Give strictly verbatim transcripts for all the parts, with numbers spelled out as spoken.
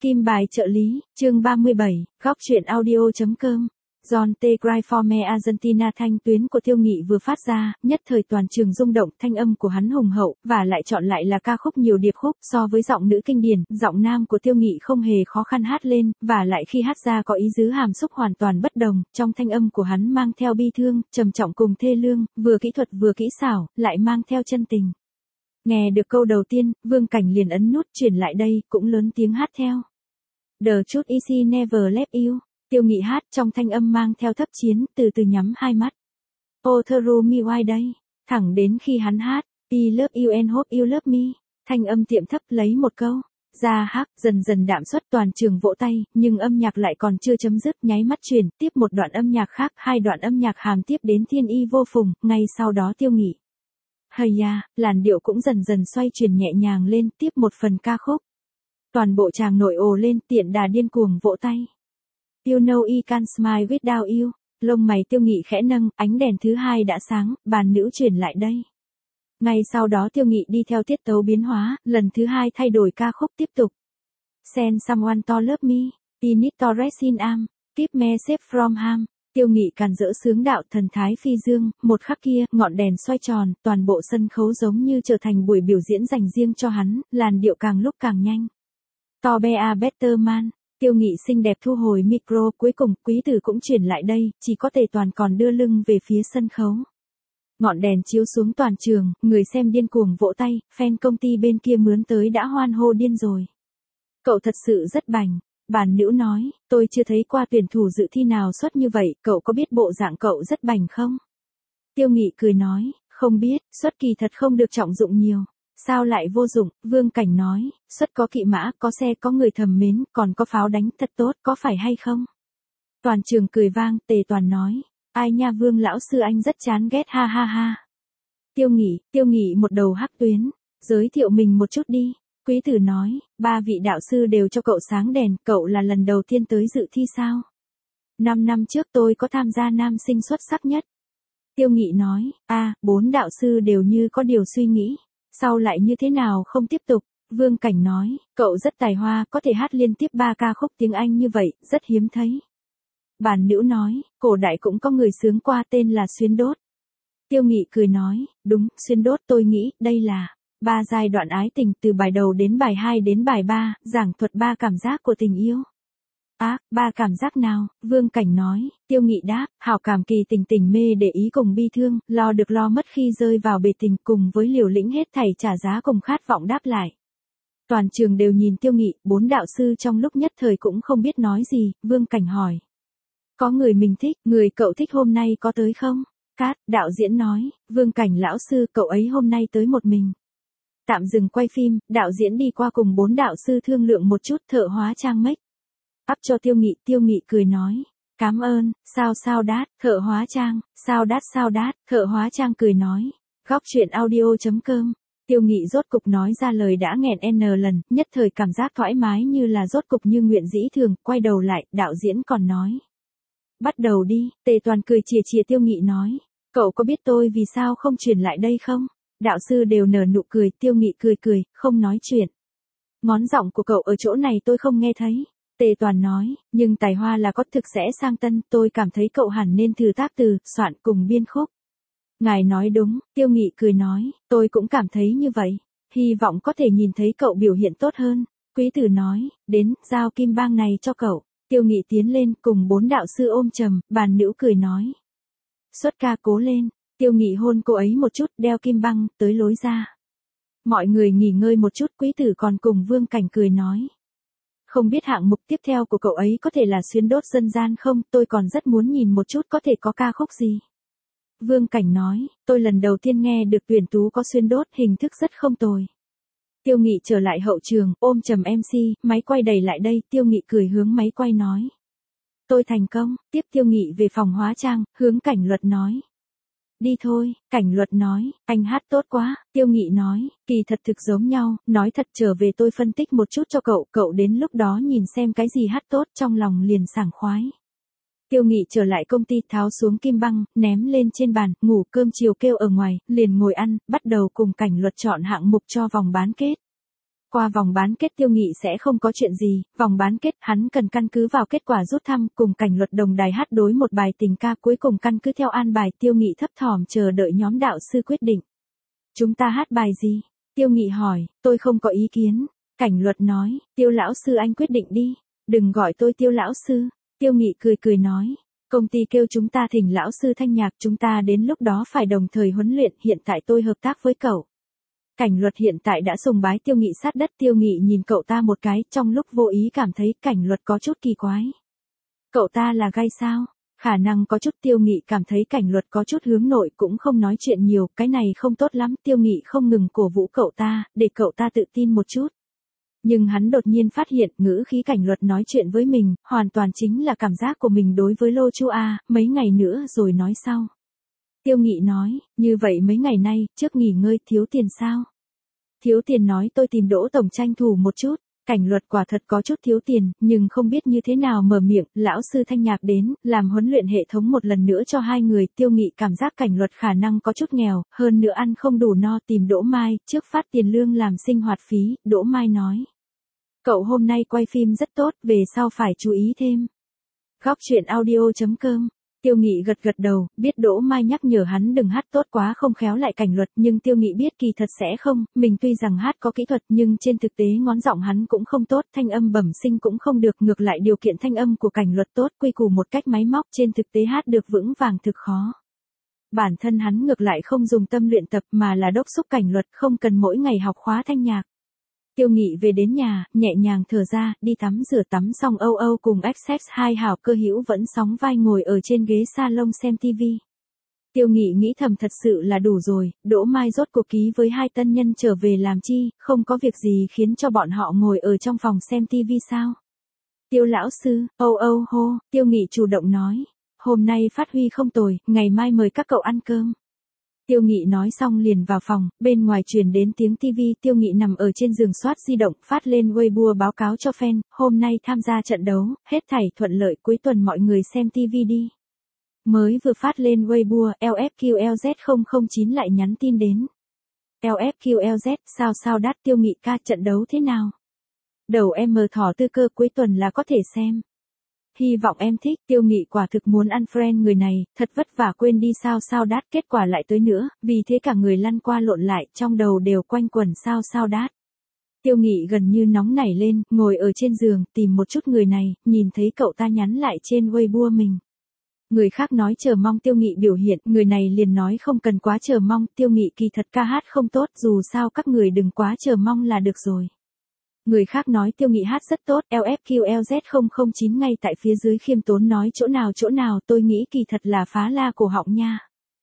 Kim bài trợ lý, chương ba mươi bảy, góc truyện audio.com. John T. Griforme Argentina. Thanh tuyến của Tiêu Nghị vừa phát ra, nhất thời toàn trường rung động, thanh âm của hắn hùng hậu, và lại chọn lại là ca khúc nhiều điệp khúc, so với giọng nữ kinh điển, giọng nam của Tiêu Nghị không hề khó khăn hát lên, và lại khi hát ra có ý tứ hàm xúc hoàn toàn bất đồng, trong thanh âm của hắn mang theo bi thương, trầm trọng cùng thê lương, vừa kỹ thuật vừa kỹ xảo, lại mang theo chân tình. Nghe được câu đầu tiên, Vương Cảnh liền ấn nút chuyển lại đây, cũng lớn tiếng hát theo. The truth is he never left you. Tiêu Nghị hát trong thanh âm mang theo thấp chiến, từ từ nhắm hai mắt. Oh through me why day. Thẳng đến khi hắn hát, I love you and hope you love me. Thanh âm tiệm thấp lấy một câu. Ra hát, dần dần đạm xuất, toàn trường vỗ tay, nhưng âm nhạc lại còn chưa chấm dứt, nháy mắt chuyển, tiếp một đoạn âm nhạc khác, hai đoạn âm nhạc hàm tiếp đến thiên y vô phùng, ngay sau đó Tiêu Nghị. Hây ya, làn điệu cũng dần dần xoay chuyển nhẹ nhàng lên, tiếp một phần ca khúc. Toàn bộ tràng nội ồ lên, tiện đà điên cuồng vỗ tay. You know I can't smile without you. Lông mày Tiêu Nghị khẽ nâng, ánh đèn thứ hai đã sáng, bàn nữ chuyển lại đây. Ngay sau đó Tiêu Nghị đi theo tiết tấu biến hóa, lần thứ hai thay đổi ca khúc tiếp tục. Send someone to love me. I need to rest in arm. Keep me safe from harm. Tiêu Nghị càn rỡ sướng đạo thần thái phi dương, một khắc kia, ngọn đèn xoay tròn, toàn bộ sân khấu giống như trở thành buổi biểu diễn dành riêng cho hắn, làn điệu càng lúc càng nhanh. To be a better man. Tiêu Nghị xinh đẹp thu hồi micro, cuối cùng, quý tử cũng chuyển lại đây, chỉ có Tề Toàn còn đưa lưng về phía sân khấu. Ngọn đèn chiếu xuống toàn trường, người xem điên cuồng vỗ tay, fan công ty bên kia mướn tới đã hoan hô điên rồi. Cậu thật sự rất bảnh. Bàn nữ nói, tôi chưa thấy qua tuyển thủ dự thi nào xuất như vậy, cậu có biết bộ dạng cậu rất bảnh không? Tiêu Nghị cười nói, không biết, xuất kỳ thật không được trọng dụng nhiều. Sao lại vô dụng? Vương Cảnh nói, xuất có kỵ mã, có xe, có người thầm mến, còn có pháo đánh, thật tốt, có phải hay không? Toàn trường cười vang, Tề Toàn nói, ai nha Vương lão sư anh rất chán ghét ha ha ha. Tiêu Nghị, Tiêu Nghị một đầu hắc tuyến, giới thiệu mình một chút đi. Quý tử nói, ba vị đạo sư đều cho cậu sáng đèn, cậu là lần đầu tiên tới dự thi sao? Năm năm trước tôi có tham gia nam sinh xuất sắc nhất. Tiêu Nghị nói, a, à, bốn đạo sư đều như có điều suy nghĩ. Sau lại như thế nào không tiếp tục? Vương Cảnh nói, cậu rất tài hoa, có thể hát liên tiếp ba ca khúc tiếng Anh như vậy, rất hiếm thấy. Bàn nữ nói, cổ đại cũng có người sướng qua tên là Xuyến Đốt. Tiêu Nghị cười nói, đúng, Xuyến Đốt tôi nghĩ, đây là ba giai đoạn ái tình từ bài đầu đến bài hai đến bài ba, giảng thuật ba cảm giác của tình yêu. Á, à, ba cảm giác nào? Vương Cảnh nói, Tiêu Nghị đáp, hảo cảm kỳ tình tình mê để ý cùng bi thương, lo được lo mất khi rơi vào bể tình cùng với liều lĩnh hết thảy trả giá cùng khát vọng đáp lại. Toàn trường đều nhìn Tiêu Nghị, bốn đạo sư trong lúc nhất thời cũng không biết nói gì, Vương Cảnh hỏi. Có người mình thích, người cậu thích hôm nay có tới không? Cát, đạo diễn nói, Vương Cảnh lão sư cậu ấy hôm nay tới một mình. Tạm dừng quay phim, đạo diễn đi qua cùng bốn đạo sư thương lượng một chút, thợ hóa trang make up cho Tiêu Nghị, Tiêu Nghị cười nói, cảm ơn, sao sao đát, thợ hóa trang, sao đát sao đát, thợ hóa trang cười nói, góc truyện audio.com. Tiêu Nghị rốt cục nói ra lời đã nghẹn n lần, nhất thời cảm giác thoải mái như là rốt cục như nguyện dĩ thường, quay đầu lại, đạo diễn còn nói. Bắt đầu đi, Tề Toàn cười chìa chìa Tiêu Nghị nói, cậu có biết tôi vì sao không chuyển lại đây không? Đạo sư đều nở nụ cười, Tiêu Nghị cười cười, không nói chuyện. Ngón giọng của cậu ở chỗ này tôi không nghe thấy. Tề Toàn nói, nhưng tài hoa là có thực sẽ sang tân, tôi cảm thấy cậu hẳn nên thử tác từ, soạn cùng biên khúc. Ngài nói đúng, Tiêu Nghị cười nói, tôi cũng cảm thấy như vậy. Hy vọng có thể nhìn thấy cậu biểu hiện tốt hơn. Quý tử nói, đến, giao kim bang này cho cậu. Tiêu Nghị tiến lên, cùng bốn đạo sư ôm trầm, bàn nữ cười nói. Xuất ca cố lên. Tiêu Nghị hôn cô ấy một chút, đeo kim băng, tới lối ra. Mọi người nghỉ ngơi một chút, quý tử còn cùng Vương Cảnh cười nói. Không biết hạng mục tiếp theo của cậu ấy có thể là xuyến đốt dân gian không, tôi còn rất muốn nhìn một chút có thể có ca khúc gì. Vương Cảnh nói, tôi lần đầu tiên nghe được tuyển tú có xuyến đốt, hình thức rất không tồi. Tiêu Nghị trở lại hậu trường, ôm trầm em xê, máy quay đẩy lại đây, Tiêu Nghị cười hướng máy quay nói. Tôi thành công, tiếp Tiêu Nghị về phòng hóa trang, hướng Cảnh Luật nói. Đi thôi, Cảnh Luật nói, anh hát tốt quá, Tiêu Nghị nói, kỳ thật thực giống nhau, nói thật trở về tôi phân tích một chút cho cậu, cậu đến lúc đó nhìn xem cái gì hát tốt trong lòng liền sảng khoái. Tiêu Nghị trở lại công ty tháo xuống kim băng, ném lên trên bàn, ngủ cơm chiều kêu ở ngoài, liền ngồi ăn, bắt đầu cùng Cảnh Luật chọn hạng mục cho vòng bán kết. qua vòng bán kết Tiêu Nghị sẽ không có chuyện gì, vòng bán kết hắn cần căn cứ vào kết quả rút thăm cùng Cảnh Luật đồng đài hát đối một bài tình ca cuối cùng căn cứ theo an bài Tiêu Nghị thấp thỏm chờ đợi nhóm đạo sư quyết định. Chúng ta hát bài gì? Tiêu Nghị hỏi, tôi không có ý kiến. Cảnh Luật nói, Tiêu lão sư anh quyết định đi, đừng gọi tôi Tiêu lão sư. Tiêu Nghị cười cười nói, công ty kêu chúng ta thỉnh lão sư thanh nhạc chúng ta đến lúc đó phải đồng thời huấn luyện hiện tại tôi hợp tác với cậu. Cảnh Luật hiện tại đã sùng bái Tiêu Nghị sát đất Tiêu Nghị nhìn cậu ta một cái trong lúc vô ý cảm thấy Cảnh Luật có chút kỳ quái. Cậu ta là gay sao? Khả năng có chút Tiêu Nghị cảm thấy Cảnh Luật có chút hướng nội cũng không nói chuyện nhiều, cái này không tốt lắm Tiêu Nghị không ngừng cổ vũ cậu ta, để cậu ta tự tin một chút. Nhưng hắn đột nhiên phát hiện ngữ khí Cảnh Luật nói chuyện với mình, hoàn toàn chính là cảm giác của mình đối với Lô Chu A, mấy ngày nữa rồi nói sau. Tiêu Nghị nói, như vậy mấy ngày nay, trước nghỉ ngơi thiếu tiền sao? Thiếu tiền nói tôi tìm Đỗ Tổng tranh thủ một chút, Cảnh Luật quả thật có chút thiếu tiền, nhưng không biết như thế nào mở miệng, lão sư thanh nhạc đến, làm huấn luyện hệ thống một lần nữa cho hai người, Tiêu Nghị cảm giác Cảnh Luật khả năng có chút nghèo, hơn nữa ăn không đủ no tìm Đỗ Mai, trước phát tiền lương làm sinh hoạt phí, Đỗ Mai nói. Cậu hôm nay quay phim rất tốt, về sau phải chú ý thêm. Góc truyện audio chấm com. Tiêu Nghị gật gật đầu, biết Đỗ Mai nhắc nhở hắn đừng hát tốt quá không khéo lại Cảnh Luật, nhưng Tiêu Nghị biết kỳ thật sẽ không, mình tuy rằng hát có kỹ thuật nhưng trên thực tế ngón giọng hắn cũng không tốt, thanh âm bẩm sinh cũng không được, ngược lại điều kiện thanh âm của Cảnh Luật tốt, quy củ một cách máy móc, trên thực tế hát được vững vàng thực khó. Bản thân hắn ngược lại không dùng tâm luyện tập mà là đốc xúc Cảnh Luật, không cần mỗi ngày học khóa thanh nhạc. Tiêu Nghị về đến nhà, nhẹ nhàng thở ra, đi tắm rửa tắm xong Âu Âu cùng ích ích hai hảo cơ hữu vẫn sóng vai ngồi ở trên ghế salon xem tivi. Tiêu Nghị nghĩ thầm thật sự là đủ rồi, Đỗ Mai rốt cuộc ký với hai tân nhân trở về làm chi, không có việc gì khiến cho bọn họ ngồi ở trong phòng xem tivi sao. Tiêu lão sư, Âu Âu hô, Tiêu Nghị chủ động nói, hôm nay phát huy không tồi, ngày mai mời các cậu ăn cơm. Tiêu Nghị nói xong liền vào phòng, bên ngoài truyền đến tiếng tivi, Tiêu Nghị nằm ở trên giường soát di động, phát lên Weibo báo cáo cho fan, hôm nay tham gia trận đấu, hết thảy thuận lợi, cuối tuần mọi người xem tivi đi. Mới vừa phát lên Weibo, lờ ép quy lờ dét không không chín lại nhắn tin đến. lờ ép quy lờ dét, sao sao đắt Tiêu Nghị ca trận đấu thế nào? Đầu em mờ thỏ tư cơ cuối tuần là có thể xem. Hy vọng em thích, Tiêu Nghị quả thực muốn unfriend người này, thật vất vả quên đi sao sao đát, kết quả lại tới nữa, vì thế cả người lăn qua lộn lại, trong đầu đều quanh quẩn sao sao đát. Tiêu Nghị gần như nóng nảy lên, ngồi ở trên giường, tìm một chút người này, nhìn thấy cậu ta nhắn lại trên Weibo mình. Người khác nói chờ mong Tiêu Nghị biểu hiện, người này liền nói không cần quá chờ mong, Tiêu Nghị kỳ thật ca hát không tốt, dù sao các người đừng quá chờ mong là được rồi. Người khác nói Tiêu Nghị hát rất tốt, lờ ép quy lờ dét không không chín ngay tại phía dưới khiêm tốn nói chỗ nào chỗ nào tôi nghĩ kỳ thật là phá la cổ họng nha.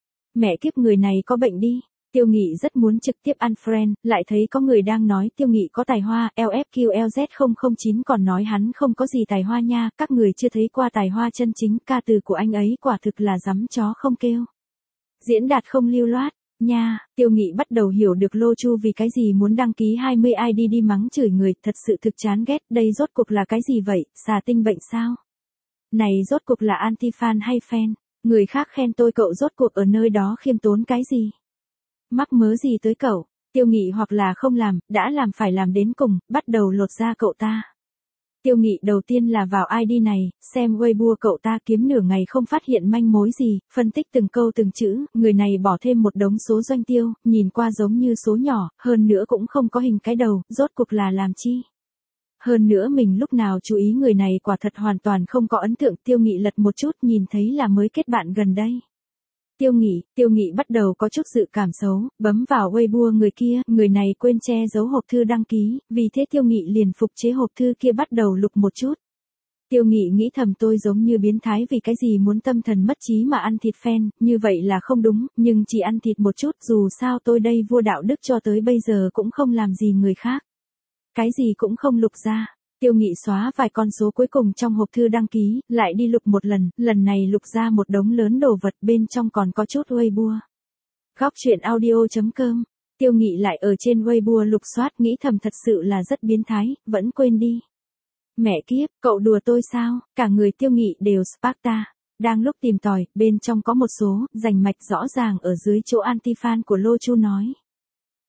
Mẹ kiếp người này có bệnh đi. Tiêu Nghị rất muốn trực tiếp unfriend, lại thấy có người đang nói Tiêu Nghị có tài hoa, lờ ép quy lờ dét không không chín còn nói hắn không có gì tài hoa nha, các người chưa thấy qua tài hoa chân chính, ca từ của anh ấy quả thực là dắm chó không kêu. Diễn đạt không lưu loát. Nha, Tiêu Nghị bắt đầu hiểu được Lô Chu vì cái gì muốn đăng ký hai mươi i đê đi mắng chửi người, thật sự thực chán ghét, đây rốt cuộc là cái gì vậy, xà tinh bệnh sao? Này rốt cuộc là anti-fan hay fan? Người khác khen tôi cậu rốt cuộc ở nơi đó khiêm tốn cái gì? Mắc mớ gì tới cậu? Tiêu Nghị hoặc là không làm, đã làm phải làm đến cùng, bắt đầu lột ra cậu ta. Tiêu Nghị đầu tiên là vào i đê này, xem Weibo cậu ta kiếm nửa ngày không phát hiện manh mối gì, phân tích từng câu từng chữ, người này bỏ thêm một đống số doanh tiêu, nhìn qua giống như số nhỏ, hơn nữa cũng không có hình cái đầu, rốt cuộc là làm chi. Hơn nữa mình lúc nào chú ý người này quả thật hoàn toàn không có ấn tượng, Tiêu Nghị lật một chút nhìn thấy là mới kết bạn gần đây. Tiêu Nghị, Tiêu Nghị bắt đầu có chút dự cảm xấu, bấm vào Weibo người kia, người này quên che giấu hộp thư đăng ký, vì thế Tiêu Nghị liền phục chế hộp thư kia bắt đầu lục một chút. Tiêu Nghị nghĩ thầm tôi giống như biến thái vì cái gì muốn tâm thần mất trí mà ăn thịt fan, như vậy là không đúng, nhưng chỉ ăn thịt một chút, dù sao tôi đây vua đạo đức cho tới bây giờ cũng không làm gì người khác. Cái gì cũng không lục ra. Tiêu Nghị xóa vài con số cuối cùng trong hộp thư đăng ký, lại đi lục một lần, lần này lục ra một đống lớn đồ vật bên trong còn có chút Weibo. Góc truyện audio chấm com. Tiêu Nghị lại ở trên Weibo lục soát nghĩ thầm thật sự là rất biến thái, vẫn quên đi. Mẹ kiếp, cậu đùa tôi sao, cả người Tiêu Nghị đều Sparta. Đang lúc tìm tòi, bên trong có một số, rành mạch rõ ràng ở dưới chỗ anti-fan của Lô Chu nói.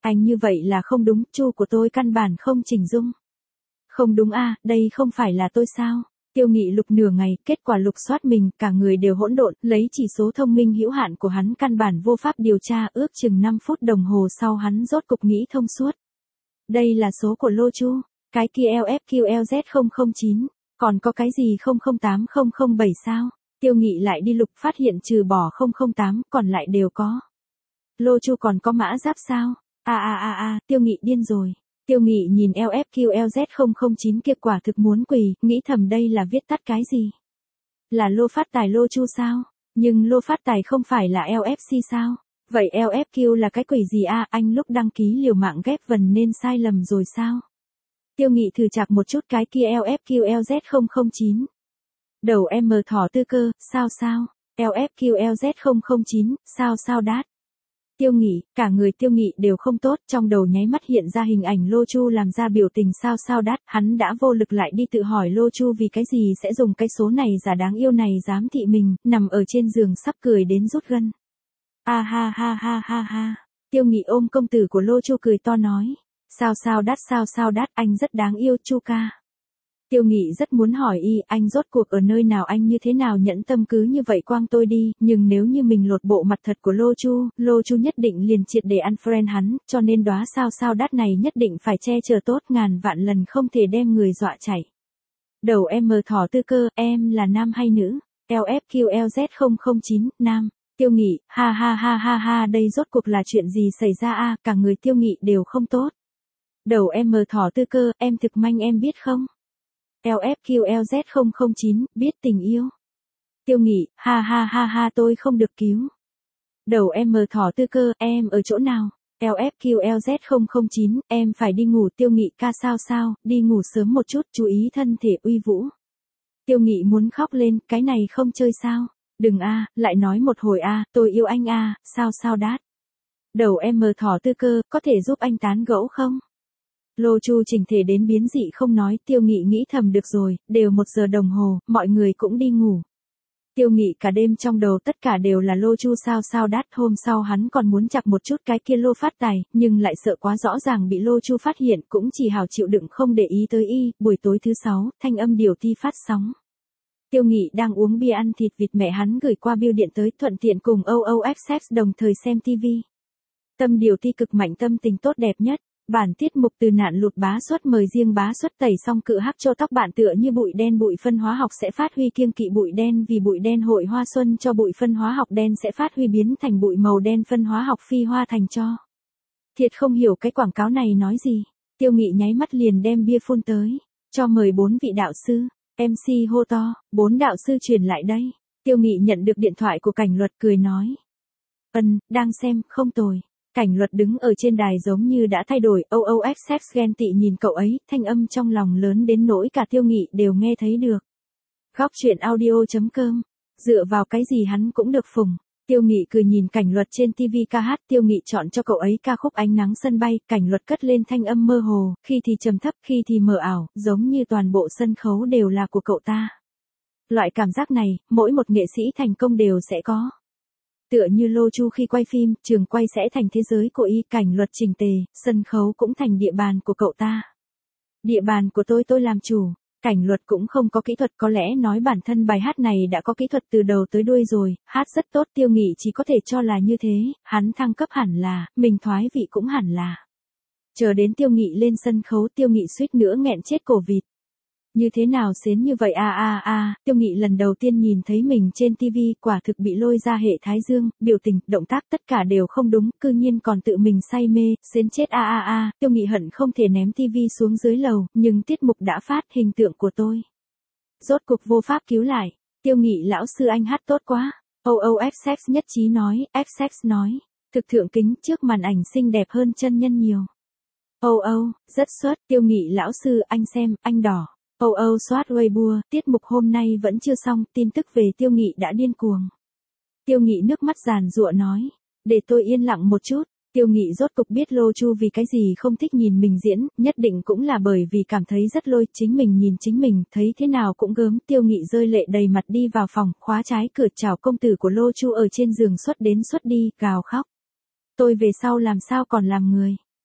Anh như vậy là không đúng, Chu của tôi căn bản không chỉnh dung. Không đúng a, đây không phải là tôi sao? Tiêu Nghị lục nửa ngày, kết quả lục soát mình, cả người đều hỗn độn, lấy chỉ số thông minh hữu hạn của hắn căn bản vô pháp điều tra, ước chừng năm phút đồng hồ sau hắn rốt cục nghĩ thông suốt. Đây là số của Lô Chu, cái kia L F Q L Z không không chín, còn có cái gì không không tám không không bảy sao? Tiêu Nghị lại đi lục phát hiện trừ bỏ không không tám, còn lại đều có. Lô Chu còn có mã giáp sao? A a a a, Tiêu Nghị điên rồi. Tiêu Nghị nhìn L F Q L Z không không chín kia quả thực muốn quỳ, nghĩ thầm đây là viết tắt cái gì? Là Lô Phát Tài Lô Chu sao? Nhưng Lô Phát Tài không phải là L F C sao? Vậy L F Q là cái quỷ gì a? Anh lúc đăng ký liều mạng ghép vần nên sai lầm rồi sao? Tiêu Nghị thử chạc một chút cái kia L F Q L Z không không chín. Đầu em mờ thỏ tư cơ, sao sao? L F Q L Z không không chín, sao sao đát? Tiêu Nghị, cả người Tiêu Nghị đều không tốt, trong đầu nháy mắt hiện ra hình ảnh Lô Chu làm ra biểu tình sao sao đát, hắn đã vô lực lại đi tự hỏi Lô Chu vì cái gì sẽ dùng cái số này giả đáng yêu này dám thị mình, nằm ở trên giường sắp cười đến rút gân. A ha ha ha ha ha. Tiêu Nghị ôm công tử của Lô Chu cười to nói, sao sao đát sao sao đát, anh rất đáng yêu Chu ca. Tiêu Nghị rất muốn hỏi y, anh rốt cuộc ở nơi nào, anh như thế nào nhẫn tâm cứ như vậy quang tôi đi, nhưng nếu như mình lột bộ mặt thật của Lô Chu, Lô Chu nhất định liền triệt để unfriend hắn, cho nên đóa sao sao đát này nhất định phải che chở tốt ngàn vạn lần không thể đem người dọa chạy. Đầu em mờ thỏ tư cơ, em là nam hay nữ? L F Q L Z không không chín, nam. Tiêu Nghị, ha ha ha ha ha, đây rốt cuộc là chuyện gì xảy ra a? Cả người Tiêu Nghị đều không tốt. Đầu em mờ thỏ tư cơ, em thực manh em biết không? L F Q L Z không không chín, biết tình yêu. Tiêu Nghị, ha ha ha ha, tôi không được cứu. Đầu em mờ thỏ tư cơ, em ở chỗ nào? L F Q L Z không không chín, em phải đi ngủ. Tiêu Nghị ca sao sao, đi ngủ sớm một chút, chú ý thân thể uy vũ. Tiêu Nghị muốn khóc lên, cái này không chơi sao? Đừng a, lại nói một hồi a, tôi yêu anh a, sao sao đát. Đầu em mờ thỏ tư cơ, có thể giúp anh tán gẫu không? Lô Chu chỉnh thể đến biến dị không nói, Tiêu Nghị nghĩ thầm được rồi, đều một giờ đồng hồ, mọi người cũng đi ngủ. Tiêu Nghị cả đêm trong đầu tất cả đều là Lô Chu sao sao đát, hôm sau hắn còn muốn chặt một chút cái kia Lô Phát Tài, nhưng lại sợ quá rõ ràng bị Lô Chu phát hiện, cũng chỉ hào chịu đựng không để ý tới y. Buổi tối thứ sáu, thanh âm điều ti phát sóng. Tiêu Nghị đang uống bia ăn thịt vịt, mẹ hắn gửi qua bưu điện tới, thuận tiện cùng O O F Sex đồng thời xem ti vi. Tâm điều ti cực mạnh, tâm tình tốt đẹp nhất. Bản tiết mục từ nạn lụt bá xuất, mời riêng bá xuất tẩy xong cự hắc cho tóc bạn tựa như bụi đen, bụi phân hóa học sẽ phát huy kiêng kỵ bụi đen, vì bụi đen hội hoa xuân cho bụi phân hóa học đen sẽ phát huy biến thành bụi màu đen, phân hóa học phi hoa thành cho. Thiệt không hiểu cái quảng cáo này nói gì. Tiêu Nghị nháy mắt liền đem bia phun tới, cho mời bốn vị đạo sư. em xê hô to, bốn đạo sư truyền lại đây. Tiêu Nghị nhận được điện thoại của Cảnh Luật cười nói, ân, đang xem, không tồi. Cảnh Luật đứng ở trên đài giống như đã thay đổi, O O F Sex ghen tị nhìn cậu ấy, thanh âm trong lòng lớn đến nỗi cả Tiêu Nghị đều nghe thấy được. Góc truyện audio.com, dựa vào cái gì hắn cũng được phùng. Tiêu Nghị cười nhìn Cảnh Luật trên ti vi ca hát, Tiêu Nghị chọn cho cậu ấy ca khúc Ánh Nắng Sân Bay, Cảnh Luật cất lên thanh âm mơ hồ, khi thì trầm thấp, khi thì mờ ảo, giống như toàn bộ sân khấu đều là của cậu ta. Loại cảm giác này, mỗi một nghệ sĩ thành công đều sẽ có. Tựa như Lô Chu khi quay phim, trường quay sẽ thành thế giới của y, Cảnh Luật chỉnh tề, sân khấu cũng thành địa bàn của cậu ta. Địa bàn của tôi tôi làm chủ. Cảnh Luật cũng không có kỹ thuật, có lẽ nói bản thân bài hát này đã có kỹ thuật từ đầu tới đuôi rồi, hát rất tốt. Tiêu Nghị chỉ có thể cho là như thế, hắn thăng cấp hẳn là, mình thoái vị cũng hẳn là. Chờ đến Tiêu Nghị lên sân khấu, Tiêu Nghị suýt nữa nghẹn chết cổ vịt. Như thế nào xến như vậy a a a, Tiêu Nghị lần đầu tiên nhìn thấy mình trên ti vi, quả thực bị lôi ra hệ thái dương, biểu tình, động tác tất cả đều không đúng, cư nhiên còn tự mình say mê, xến chết a a a, Tiêu Nghị hận không thể ném ti vi xuống dưới lầu, nhưng tiết mục đã phát, hình tượng của tôi rốt cuộc vô pháp cứu lại. Tiêu Nghị lão sư anh hát tốt quá. O O F Sex nhất trí nói, F Sex nói, thực thượng kính, trước màn ảnh xinh đẹp hơn chân nhân nhiều. O O, rất xuất, Tiêu Nghị lão sư anh xem, anh đỏ. O O soát Weibo, tiết mục hôm nay vẫn chưa xong, tin tức về Tiêu Nghị đã điên cuồng. Tiêu Nghị nước mắt giàn giụa nói, để tôi yên lặng một chút. Tiêu Nghị rốt cục biết Lô Chu vì cái gì không thích nhìn mình diễn, nhất định cũng là bởi vì cảm thấy rất lôi, chính mình nhìn chính mình, thấy thế nào cũng gớm. Tiêu Nghị rơi lệ đầy mặt đi vào phòng, khóa trái cửa, chào công tử của Lô Chu ở trên giường xuất đến xuất đi, gào khóc. Tôi về sau làm sao còn làm người.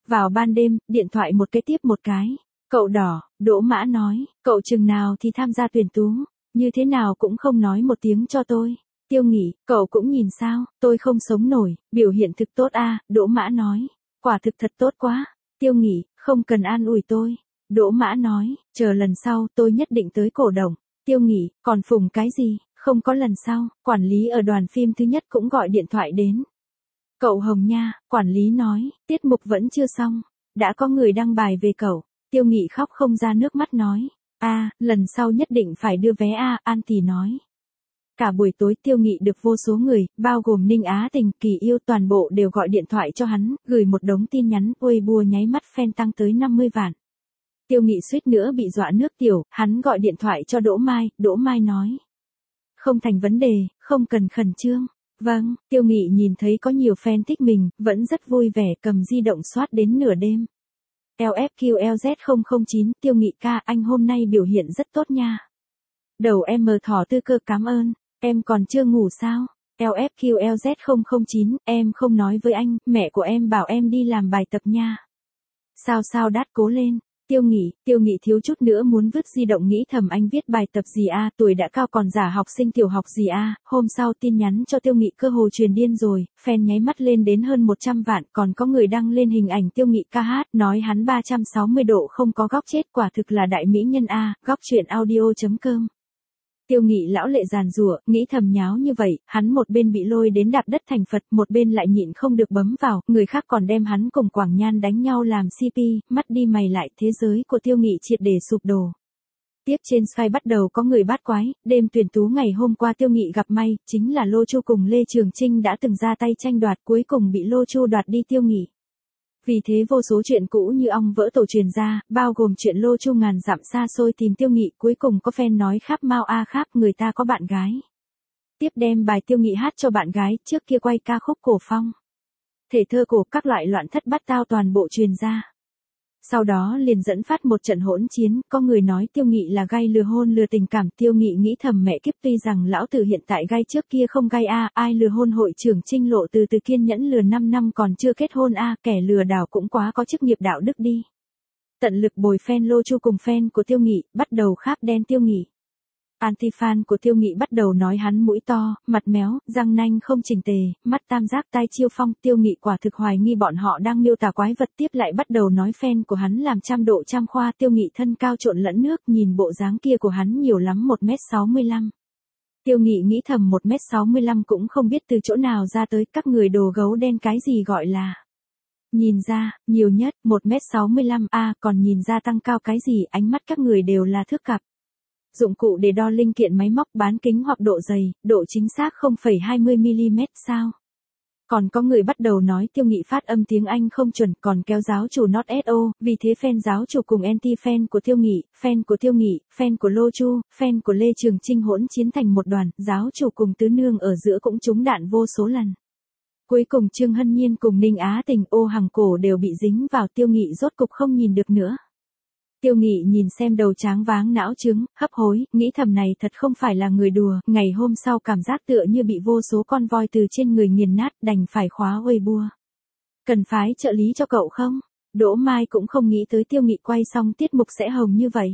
Vào ban đêm, điện thoại một cái tiếp một cái. Cậu đỏ, Đỗ Mã nói, cậu chừng nào thì tham gia tuyển tú, như thế nào cũng không nói một tiếng cho tôi. Tiêu Nghị, cậu cũng nhìn sao, tôi không sống nổi, biểu hiện thực tốt a, Đỗ Mã nói. Quả thực thật tốt quá. Tiêu Nghị, không cần an ủi tôi. Đỗ Mã nói, chờ lần sau tôi nhất định tới cổ động. Tiêu Nghị, còn phùng cái gì, không có lần sau, quản lý ở đoàn phim thứ nhất cũng gọi điện thoại đến. Cậu Hồng nha, quản lý nói, tiết mục vẫn chưa xong, đã có người đăng bài về cậu. Tiêu Nghị khóc không ra nước mắt nói, a, lần sau nhất định phải đưa vé a, An Tỷ nói. Cả buổi tối Tiêu Nghị được vô số người, bao gồm Ninh Á Tình, Kỳ Yêu toàn bộ đều gọi điện thoại cho hắn, gửi một đống tin nhắn, Weibo nháy mắt fan tăng tới năm mươi vạn. Tiêu Nghị suýt nữa bị dọa nước tiểu, hắn gọi điện thoại cho Đỗ Mai, Đỗ Mai nói. Không thành vấn đề, không cần khẩn trương. Vâng, Tiêu Nghị nhìn thấy có nhiều fan thích mình, vẫn rất vui vẻ cầm di động soát đến nửa đêm. L F Q L Z không không chín, Tiêu Nghị ca, anh hôm nay biểu hiện rất tốt nha. Đầu em mờ thỏ tư cơ cảm ơn, em còn chưa ngủ sao? L F Q L Z không không chín, em không nói với anh, mẹ của em bảo em đi làm bài tập nha. Sao sao đát cố lên. Tiêu Nghị, Tiêu Nghị thiếu chút nữa muốn vứt di động nghĩ thầm anh viết bài tập gì a, tuổi đã cao còn giả học sinh tiểu học gì a. Hôm sau tin nhắn cho Tiêu Nghị cơ hồ truyền điên rồi, fan nháy mắt lên đến hơn một trăm vạn, còn có người đăng lên hình ảnh Tiêu Nghị ca hát, nói hắn ba trăm sáu mươi độ không có góc chết, quả thực là đại mỹ nhân a. Góc truyện audio chấm com. Tiêu Nghị lão lệ giàn giụa, nghĩ thầm nháo như vậy, hắn một bên bị lôi đến đạp đất thành Phật, một bên lại nhịn không được bấm vào, người khác còn đem hắn cùng Quảng Nhan đánh nhau làm C P, mắt đi mày lại, thế giới của Tiêu Nghị triệt để sụp đổ. Tiếp trên Sky bắt đầu có người bát quái, đêm tuyển tú ngày hôm qua Tiêu Nghị gặp may, chính là Lô Chu cùng Lê Trường Trinh đã từng ra tay tranh đoạt, cuối cùng bị Lô Chu đoạt đi Tiêu Nghị. Vì thế vô số chuyện cũ như ong vỡ tổ truyền ra, bao gồm chuyện Lô Chu ngàn dặm xa xôi tìm Tiêu Nghị, cuối cùng có fan nói khắp mau a khắp người ta có bạn gái. Tiếp đem bài Tiêu Nghị hát cho bạn gái, trước kia quay ca khúc cổ phong. Thể thơ cổ, các loại loạn thất bát tao toàn bộ truyền ra. Sau đó liền dẫn phát một trận hỗn chiến, có người nói Tiêu Nghị là gay lừa hôn lừa tình cảm, Tiêu Nghị nghĩ thầm mẹ kiếp, tuy rằng lão tử hiện tại gay trước kia không gay a, ai lừa hôn hội trưởng Trinh Lộ từ từ kiên nhẫn lừa năm năm còn chưa kết hôn a, kẻ lừa đảo cũng quá có chức nghiệp đạo đức đi. Tận lực bồi fan Lô Chu cùng fan của Tiêu Nghị, bắt đầu kháp đen Tiêu Nghị. Anti-fan của Tiêu Nghị bắt đầu nói hắn mũi to, mặt méo, răng nanh không chỉnh tề, mắt tam giác tai chiêu phong. Tiêu Nghị quả thực hoài nghi bọn họ đang miêu tả quái vật, tiếp lại bắt đầu nói fan của hắn làm trăm độ trăm khoa. Tiêu Nghị thân cao trộn lẫn nước, nhìn bộ dáng kia của hắn nhiều lắm một mét sáu mươi lăm. Tiêu Nghị nghĩ thầm một mét sáu mươi lăm cũng không biết từ chỗ nào ra tới, các người đồ gấu đen cái gì gọi là. Nhìn ra, nhiều nhất, một mét sáu mươi lăm a, còn nhìn ra tăng cao cái gì, ánh mắt các người đều là thước cặp. Dụng cụ để đo linh kiện máy móc bán kính hoặc độ dày, độ chính xác không phẩy hai mươi mi-li-mét sao? Còn có người bắt đầu nói Tiêu Nghị phát âm tiếng Anh không chuẩn, còn kéo giáo chủ not so, vì thế fan giáo chủ cùng anti-fan của Tiêu Nghị, fan của Tiêu Nghị, fan của Lô Chu, fan của Lê Trường Trinh hỗn chiến thành một đoàn, giáo chủ cùng tứ nương ở giữa cũng trúng đạn vô số lần. Cuối cùng Trương Hân Nhiên cùng Ninh Á Tình, Ô Hằng Cổ đều bị dính vào, Tiêu Nghị rốt cục không nhìn được nữa. Tiêu Nghị nhìn xem đầu tráng váng não trứng, hấp hối, nghĩ thầm này thật không phải là người đùa, ngày hôm sau cảm giác tựa như bị vô số con voi từ trên người nghiền nát, đành phải khóa Weibo. Cần phái trợ lý cho cậu không? Đỗ Mai cũng không nghĩ tới Tiêu Nghị quay xong tiết mục sẽ hồng như vậy.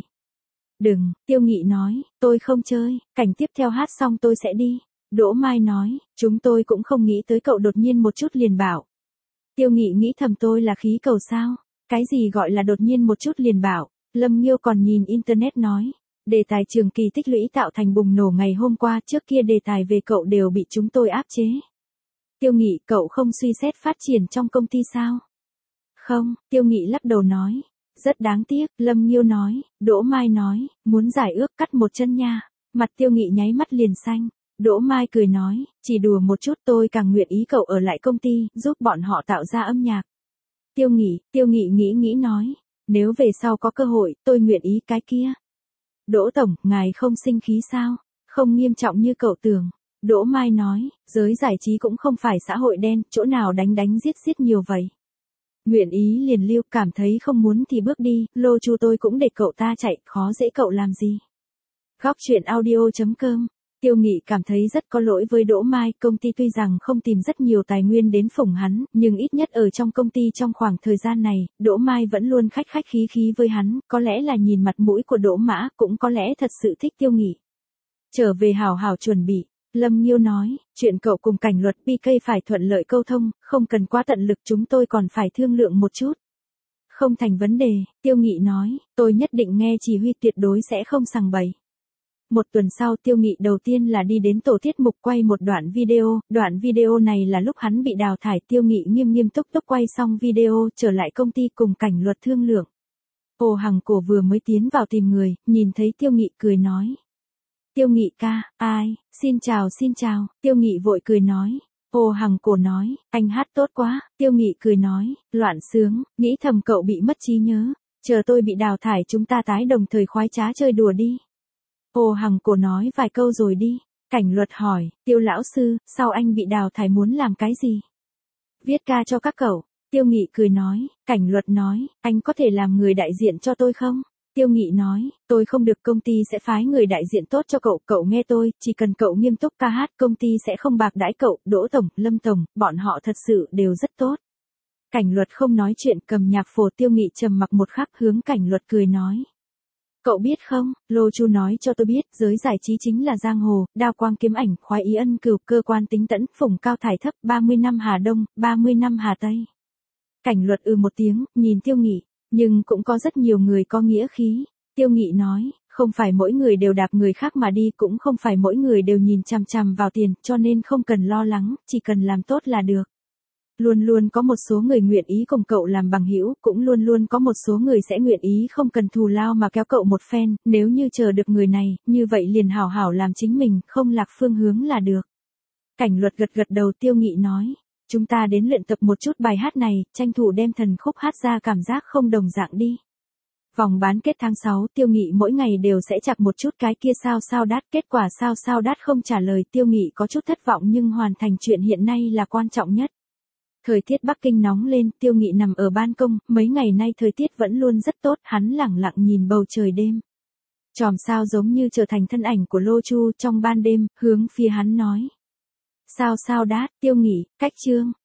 Đừng, Tiêu Nghị nói, tôi không chơi, cảnh tiếp theo hát xong tôi sẽ đi. Đỗ Mai nói, chúng tôi cũng không nghĩ tới cậu đột nhiên một chút liền bảo. Tiêu Nghị nghĩ thầm tôi là khí cầu sao? Cái gì gọi là đột nhiên một chút liền bảo? Lâm Nghiêu còn nhìn internet nói, đề tài trường kỳ tích lũy tạo thành bùng nổ ngày hôm qua, trước kia đề tài về cậu đều bị chúng tôi áp chế. Tiêu Nghị, cậu không suy xét phát triển trong công ty sao? Không, Tiêu Nghị lắc đầu nói, rất đáng tiếc. Lâm Nghiêu nói, Đỗ Mai nói, muốn giải ước cắt một chân nha. Mặt Tiêu Nghị nháy mắt liền xanh. Đỗ Mai cười nói, chỉ đùa một chút, tôi càng nguyện ý cậu ở lại công ty, giúp bọn họ tạo ra âm nhạc. Tiêu Nghị, Tiêu Nghị nghĩ nghĩ nói, nếu về sau có cơ hội, tôi nguyện ý cái kia. Đỗ Tổng, ngài không sinh khí sao? Không nghiêm trọng như cậu tưởng. Đỗ Mai nói, giới giải trí cũng không phải xã hội đen, chỗ nào đánh đánh giết giết nhiều vậy. Nguyện ý liền lưu, cảm thấy không muốn thì bước đi, Lô Chu tôi cũng để cậu ta chạy, khó dễ cậu làm gì. Góc truyện audio chấm com Tiêu Nghị cảm thấy rất có lỗi với Đỗ Mai, công ty tuy rằng không tìm rất nhiều tài nguyên đến phủng hắn, nhưng ít nhất ở trong công ty trong khoảng thời gian này, Đỗ Mai vẫn luôn khách khách khí khí với hắn, có lẽ là nhìn mặt mũi của Đỗ Mã, cũng có lẽ thật sự thích Tiêu Nghị. Trở về hảo hảo chuẩn bị, Lâm Nghiêu nói, chuyện cậu cùng Cảnh Luật pê ca phải thuận lợi câu thông, không cần quá tận lực, chúng tôi còn phải thương lượng một chút. Không thành vấn đề, Tiêu Nghị nói, tôi nhất định nghe chỉ huy, tuyệt đối sẽ không sằng bậy. Một tuần sau, Tiêu Nghị đầu tiên là đi đến tổ tiết mục quay một đoạn video, đoạn video này là lúc hắn bị đào thải. Tiêu Nghị nghiêm nghiêm túc túc quay xong video, trở lại công ty cùng Cảnh Luật thương lượng. Hồ Hằng Cổ vừa mới tiến vào tìm người, nhìn thấy Tiêu Nghị cười nói. Tiêu Nghị ca, ai, xin chào xin chào, Tiêu Nghị vội cười nói. Hồ Hằng Cổ nói, anh hát tốt quá, Tiêu Nghị cười nói, loạn sướng, nghĩ thầm cậu bị mất trí nhớ, chờ tôi bị đào thải chúng ta tái đồng thời khoái trá chơi đùa đi. Hồ Hằng Cổ nói vài câu rồi đi. Cảnh Luật hỏi, Tiêu lão sư, sao anh bị đào thải muốn làm cái gì? Viết ca cho các cậu. Tiêu Nghị cười nói, Cảnh Luật nói, anh có thể làm người đại diện cho tôi không? Tiêu Nghị nói, tôi không được, công ty sẽ phái người đại diện tốt cho cậu, cậu nghe tôi, chỉ cần cậu nghiêm túc ca hát, công ty sẽ không bạc đãi cậu. Đỗ Tổng, Lâm Tổng, bọn họ thật sự đều rất tốt. Cảnh Luật không nói chuyện, cầm nhạc phổ. Tiêu Nghị trầm mặc một khắc, hướng Cảnh Luật cười nói. Cậu biết không, Lô Chu nói cho tôi biết, giới giải trí chính là giang hồ, đao quang kiếm ảnh, khoái ý ân cửu, cơ quan tính tẫn, phủng cao thải thấp, ba mươi năm Hà Đông, ba mươi năm Hà Tây. Cảnh Luật ừ một tiếng, nhìn Tiêu Nghị, nhưng cũng có rất nhiều người có nghĩa khí. Tiêu Nghị nói, không phải mỗi người đều đạp người khác mà đi, cũng không phải mỗi người đều nhìn chằm chằm vào tiền, cho nên không cần lo lắng, chỉ cần làm tốt là được. Luôn luôn có một số người nguyện ý cùng cậu làm bằng hữu, cũng luôn luôn có một số người sẽ nguyện ý không cần thù lao mà kéo cậu một phen, nếu như chờ được người này, như vậy liền hảo hảo làm chính mình, không lạc phương hướng là được. Cảnh Luật gật gật đầu. Tiêu Nghị nói, chúng ta đến luyện tập một chút bài hát này, tranh thủ đem thần khúc hát ra cảm giác không đồng dạng đi. Vòng bán kết tháng sáu, Tiêu Nghị mỗi ngày đều sẽ chặt một chút cái kia sao sao đát, kết quả sao sao đát không trả lời. Tiêu Nghị có chút thất vọng nhưng hoàn thành chuyện hiện nay là quan trọng nhất. Thời tiết Bắc Kinh nóng lên, Tiêu Nghị nằm ở ban công, mấy ngày nay thời tiết vẫn luôn rất tốt, hắn lẳng lặng nhìn bầu trời đêm. Chòm sao giống như trở thành thân ảnh của Lô Chu trong ban đêm, hướng phía hắn nói. Sao sao đát, Tiêu Nghị, cách chương.